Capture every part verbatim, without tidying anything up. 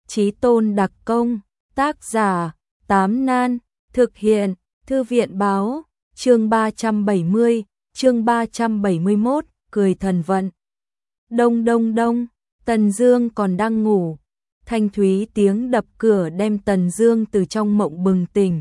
Chí tôn đặc công, tác giả, Tám Nan, thực hiện, Thư viện báo, chương ba trăm bảy mươi, chương ba trăm bảy mươi mốt, cười thần vận. Đông đông đông, Tần Dương còn đang ngủ, thanh thúy tiếng đập cửa đem Tần Dương từ trong mộng bừng tỉnh.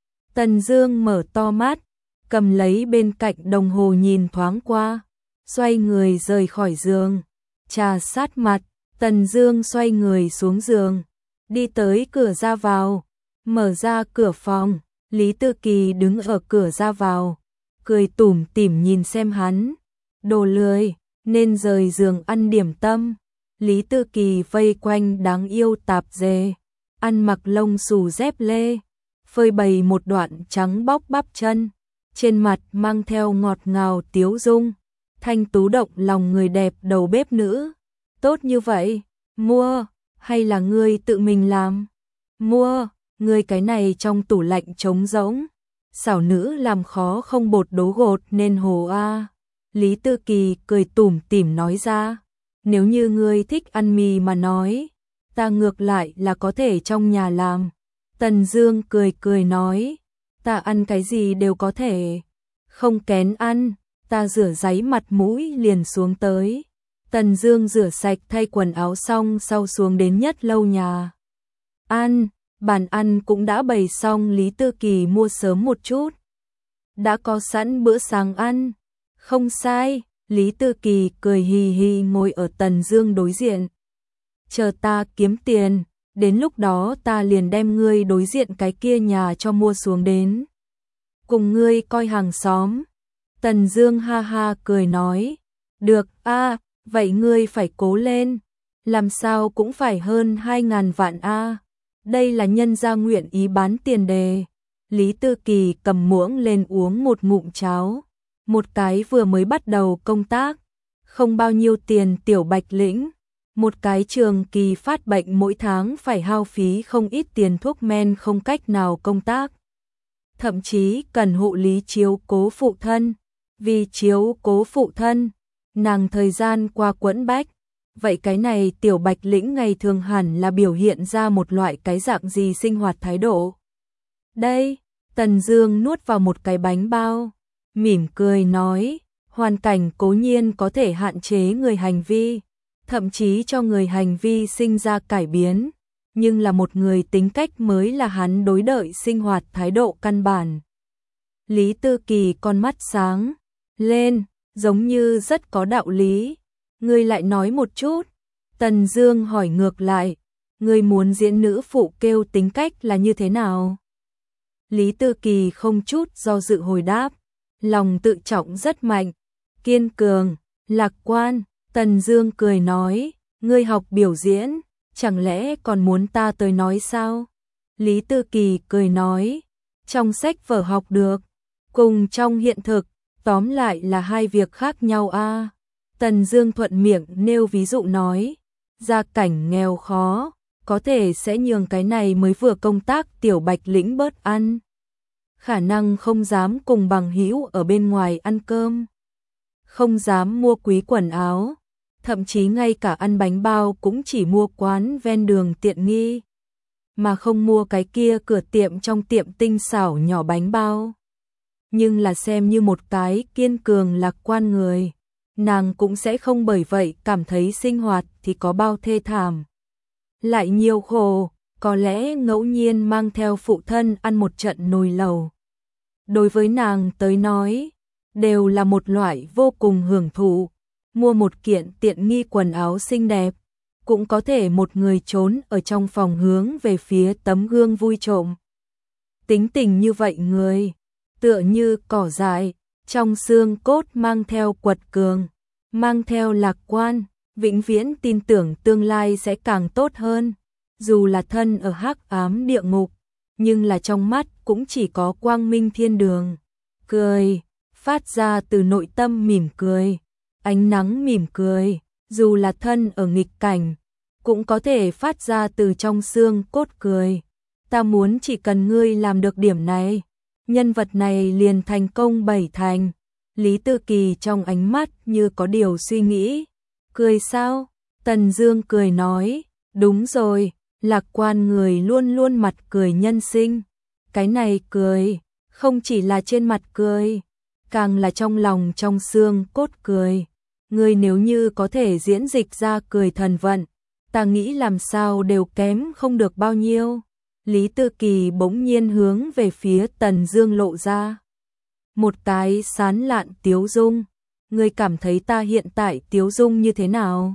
Tần Dương mở to mắt, cầm lấy bên cạnh đồng hồ nhìn thoáng qua, xoay người rời khỏi giường, trà sát mặt, Tần Dương xoay người xuống giường, đi tới cửa ra vào, mở ra cửa phòng, Lý Tư Kỳ đứng ở cửa ra vào, cười tủm tỉm nhìn xem hắn, đồ lười, nên rời giường ăn điểm tâm. Lý Tư Kỳ vây quanh đáng yêu tạp dề, ăn mặc lông xù dép lê, phơi bày một đoạn trắng bóc bắp chân, trên mặt mang theo ngọt ngào tiếu dung, thanh tú động lòng người đẹp đầu bếp nữ. Tốt như vậy, mua, hay là ngươi tự mình làm? Mua, ngươi cái này trong tủ lạnh trống rỗng. Xảo nữ làm khó không bột đố gột nên hồ a. Lý Tư Kỳ cười tủm tỉm nói ra, nếu như ngươi thích ăn mì mà nói, ta ngược lại là có thể trong nhà làm. Tần Dương cười cười nói, ta ăn cái gì đều có thể, không kén ăn, ta rửa ráy mặt mũi liền xuống tới. Tần Dương rửa sạch thay quần áo xong sau xuống đến nhất lâu nhà ăn, bàn ăn cũng đã bày xong, Lý Tư Kỳ mua sớm một chút, đã có sẵn bữa sáng ăn. Không sai, Lý Tư Kỳ cười hì hì ngồi ở Tần Dương đối diện. Chờ ta kiếm tiền, đến lúc đó ta liền đem ngươi đối diện cái kia nhà cho mua xuống đến, cùng ngươi coi hàng xóm. Tần Dương ha ha cười nói, được a, à, vậy ngươi phải cố lên, làm sao cũng phải hơn hai ngàn vạn a. À. Đây là nhân gia nguyện ý bán tiền đề. Lý Tư Kỳ cầm muỗng lên uống một ngụm cháo, một cái vừa mới bắt đầu công tác, không bao nhiêu tiền tiểu bạch lĩnh, một cái trường kỳ phát bệnh mỗi tháng phải hao phí không ít tiền thuốc men không cách nào công tác, thậm chí cần hộ lý chiếu cố phụ thân, vì chiếu cố phụ thân, nàng thời gian qua quẫn bách. Vậy cái này tiểu bạch lĩnh ngày thường hẳn là biểu hiện ra một loại cái dạng gì sinh hoạt thái độ? Đây, Tần Dương nuốt vào một cái bánh bao, mỉm cười nói, hoàn cảnh cố nhiên có thể hạn chế người hành vi, thậm chí cho người hành vi sinh ra cải biến, nhưng là một người tính cách mới là hắn đối đợi sinh hoạt thái độ căn bản. Lý Tư Kỳ con mắt sáng lên, giống như rất có đạo lý. Ngươi lại nói một chút. Tần Dương hỏi ngược lại, ngươi muốn diễn nữ phụ kêu tính cách là như thế nào? Lý Tư Kỳ không chút do dự hồi đáp, lòng tự trọng rất mạnh, kiên cường, lạc quan. Tần Dương cười nói, ngươi học biểu diễn, chẳng lẽ còn muốn ta tới nói sao? Lý Tư Kỳ cười nói, trong sách vở học được, cùng trong hiện thực, tóm lại là hai việc khác nhau a. À. Tần Dương thuận miệng nêu ví dụ nói, gia cảnh nghèo khó, có thể sẽ nhường cái này mới vừa công tác tiểu bạch lĩnh bớt ăn, khả năng không dám cùng bằng hữu ở bên ngoài ăn cơm, không dám mua quý quần áo, thậm chí ngay cả ăn bánh bao cũng chỉ mua quán ven đường tiện nghi, mà không mua cái kia cửa tiệm trong tiệm tinh xảo nhỏ bánh bao. Nhưng là xem như một cái kiên cường lạc quan người, nàng cũng sẽ không bởi vậy cảm thấy sinh hoạt thì có bao thê thảm, lại nhiều khổ, có lẽ ngẫu nhiên mang theo phụ thân ăn một trận nồi lẩu. Đối với nàng tới nói, đều là một loại vô cùng hưởng thụ, mua một kiện tiện nghi quần áo xinh đẹp, cũng có thể một người trốn ở trong phòng hướng về phía tấm gương vui trộm. Tính tình như vậy người, tựa như cỏ dại, trong xương cốt mang theo quật cường, mang theo lạc quan, vĩnh viễn tin tưởng tương lai sẽ càng tốt hơn, dù là thân ở hắc ám địa ngục, nhưng là trong mắt cũng chỉ có quang minh thiên đường. Cười, phát ra từ nội tâm mỉm cười, ánh nắng mỉm cười, dù là thân ở nghịch cảnh, cũng có thể phát ra từ trong xương cốt cười. Ta muốn chỉ cần ngươi làm được điểm này, nhân vật này liền thành công bảy thành. Lý Tư Kỳ trong ánh mắt như có điều suy nghĩ. Cười sao? Tần Dương cười nói, đúng rồi, Lạc quan người luôn luôn mặt cười nhân sinh. Cái này cười, không chỉ là trên mặt cười, càng là trong lòng trong xương cốt cười. Ngươi nếu như có thể diễn dịch ra cười thần vận, ta nghĩ làm sao đều kém không được bao nhiêu. Lý Tư Kỳ bỗng nhiên hướng về phía Tần Dương lộ ra một cái sán lạn tiếu dung. Ngươi cảm thấy ta hiện tại tiếu dung như thế nào?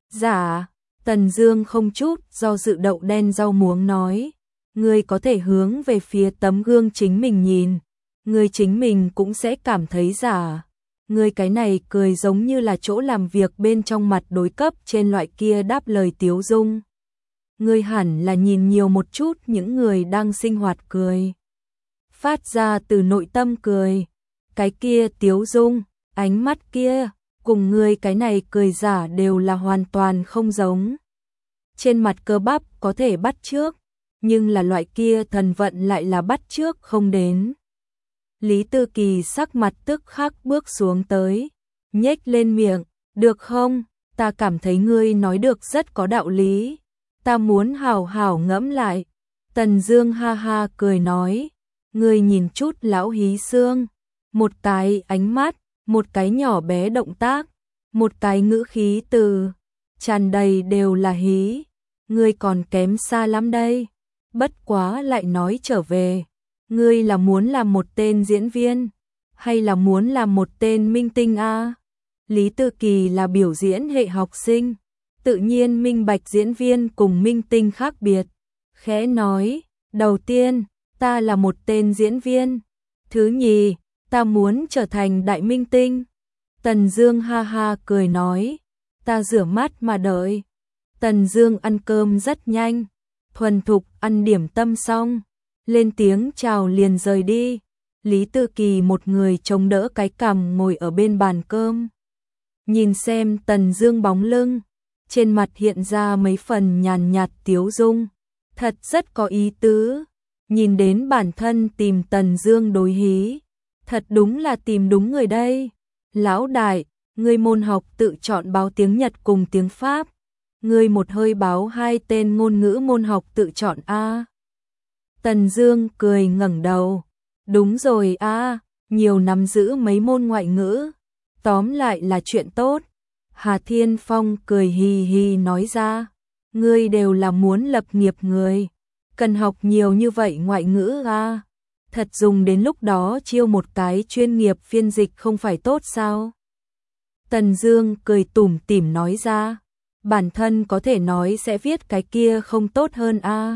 Dạ, Tần Dương không chút do dự đậu đen rau muống nói. Ngươi có thể hướng về phía tấm gương chính mình nhìn, ngươi chính mình cũng sẽ cảm thấy giả. Ngươi cái này cười giống như là chỗ làm việc bên trong mặt đối cấp trên loại kia đáp lời tiếu dung. Ngươi hẳn là nhìn nhiều một chút những người đang sinh hoạt cười, phát ra từ nội tâm cười. Cái kia tiếu dung, ánh mắt kia, cùng ngươi cái này cười giả đều là hoàn toàn không giống. Trên mặt cơ bắp có thể bắt chước, nhưng là loại kia thần vận lại là bắt chước không đến. Lý Tư Kỳ sắc mặt tức khắc bước xuống tới, nhếch lên miệng, được không? Ta cảm thấy ngươi nói được rất có đạo lý, ta muốn hảo hảo ngẫm lại. Tần Dương ha ha cười nói, ngươi nhìn chút lão hí xương, một cái ánh mắt, một cái nhỏ bé động tác, một cái ngữ khí từ tràn đầy đều là hí, ngươi còn kém xa lắm đây. Bất quá lại nói trở về, ngươi là muốn làm một tên diễn viên, hay là muốn làm một tên minh tinh a? Lý Tư Kỳ là biểu diễn hệ học sinh, tự nhiên minh bạch diễn viên cùng minh tinh khác biệt. Khẽ nói, đầu tiên, ta là một tên diễn viên. Thứ nhì, ta muốn trở thành đại minh tinh. Tần Dương ha ha cười nói, ta rửa mắt mà đợi. Tần Dương ăn cơm rất nhanh, thuần thục ăn điểm tâm xong, lên tiếng chào liền rời đi. Lý Tư Kỳ một người chống đỡ cái cằm ngồi ở bên bàn cơm, nhìn xem Tần Dương bóng lưng, trên mặt hiện ra mấy phần nhàn nhạt tiếu dung, thật rất có ý tứ. Nhìn đến bản thân tìm Tần Dương đối hí, thật đúng là tìm đúng người đây. Lão đại, ngươi môn học tự chọn báo tiếng Nhật cùng tiếng Pháp, ngươi một hơi báo hai tên ngôn ngữ môn học tự chọn a? Tần Dương cười ngẩng đầu, đúng rồi a, nhiều nắm giữ mấy môn ngoại ngữ, tóm lại là chuyện tốt. Hà Thiên Phong cười hì hì nói ra, ngươi đều là muốn lập nghiệp người, cần học nhiều như vậy ngoại ngữ a, thật dùng đến lúc đó chiêu một cái chuyên nghiệp phiên dịch không phải tốt sao? Tần Dương cười tủm tỉm nói ra, bản thân có thể nói sẽ viết cái kia không tốt hơn a.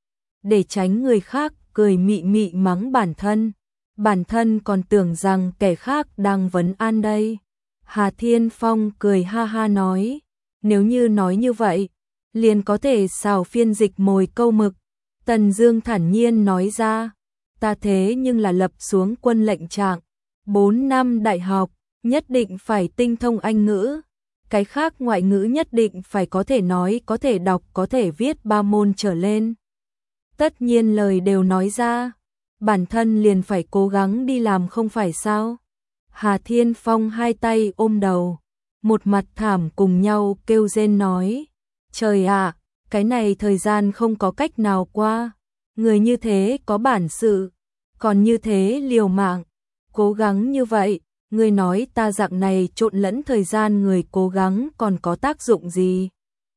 Để tránh người khác cười mị mị mắng bản thân, bản thân còn tưởng rằng kẻ khác đang vấn an đây. Hà Thiên Phong cười ha ha nói, nếu như nói như vậy, liền có thể xào phiên dịch mồi câu mực. Tần Dương thản nhiên nói ra, ta thế nhưng là lập xuống quân lệnh trạng, bốn năm đại học, nhất định phải tinh thông Anh ngữ, cái khác ngoại ngữ nhất định phải có thể nói, có thể đọc, có thể viết ba môn trở lên. Tất nhiên lời đều nói ra, bản thân liền phải cố gắng đi làm không phải sao? Hà Thiên Phong hai tay ôm đầu, một mặt thảm cùng nhau kêu rên nói, trời ạ, cái này thời gian không có cách nào qua, người như thế có bản sự, còn như thế liều mạng, cố gắng như vậy, người nói ta dạng này trộn lẫn thời gian người cố gắng còn có tác dụng gì?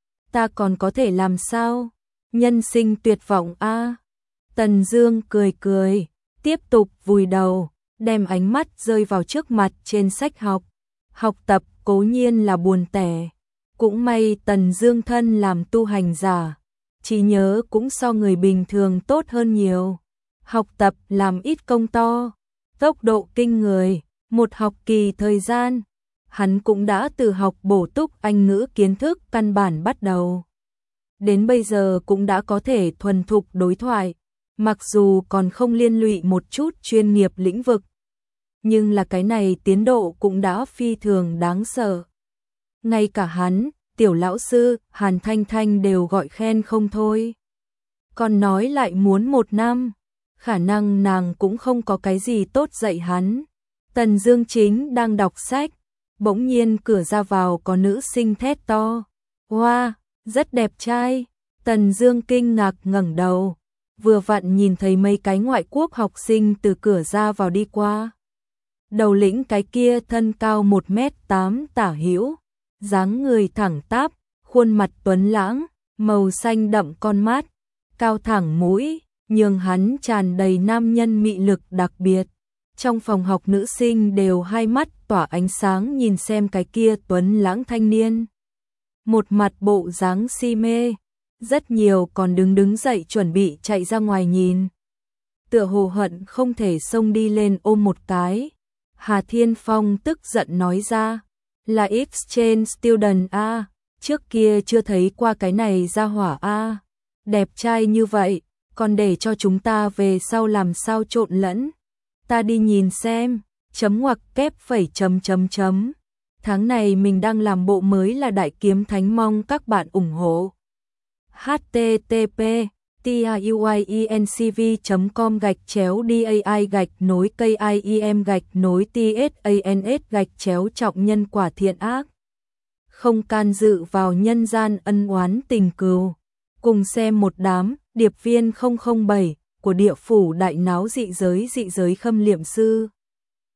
Ta còn có thể làm sao? Nhân sinh tuyệt vọng a. Tần Dương cười cười, tiếp tục vùi đầu, đem ánh mắt rơi vào trước mặt trên sách học. Học tập cố nhiên là buồn tẻ, cũng may Tần Dương thân làm tu hành giả, trí nhớ cũng so người bình thường tốt hơn nhiều. Học tập làm ít công to, tốc độ kinh người, một học kỳ thời gian, hắn cũng đã từ học bổ túc Anh ngữ kiến thức căn bản bắt đầu. Đến bây giờ cũng đã có thể thuần thục đối thoại, mặc dù còn không liên lụy một chút chuyên nghiệp lĩnh vực, nhưng là cái này tiến độ cũng đã phi thường đáng sợ. Ngay cả hắn, tiểu lão sư, Hàn Thanh Thanh đều gọi khen không thôi. Còn nói lại muốn một năm, khả năng nàng cũng không có cái gì tốt dạy hắn. Tần Dương chính đang đọc sách, bỗng nhiên cửa ra vào có nữ sinh thét to, "Wow, rất đẹp trai." Tần Dương kinh ngạc ngẩng đầu, vừa vặn nhìn thấy mấy cái ngoại quốc học sinh từ cửa ra vào đi qua. Đầu lĩnh cái kia thân cao một mét tám tả hữu, dáng người thẳng tắp, khuôn mặt tuấn lãng, màu xanh đậm con mắt, cao thẳng mũi, nhường hắn tràn đầy nam nhân mị lực đặc biệt. Trong phòng học nữ sinh đều hai mắt tỏa ánh sáng nhìn xem cái kia tuấn lãng thanh niên. Một mặt bộ dáng si mê, rất nhiều còn đứng đứng dậy chuẩn bị chạy ra ngoài nhìn. Tựa hồ hận không thể xông đi lên ôm một cái. Hà Thiên Phong tức giận nói ra, là exchange student a, trước kia chưa thấy qua cái này ra hỏa a, đẹp trai như vậy, còn để cho chúng ta về sau làm sao trộn lẫn. Ta đi nhìn xem, chấm ngoặc kép phẩy chấm chấm chấm. Tháng này mình đang làm bộ mới là Đại Kiếm Thánh, mong các bạn ủng hộ. h t t p tuyencv chấm com gạch chéo dai gạch nối kim gạch nối tsans gạch chéo trọng nhân quả thiện ác. Không can dự vào nhân gian ân oán tình cừu. Cùng xem một đám điệp viên không không bảy của địa phủ đại náo dị giới dị giới khâm liệm sư.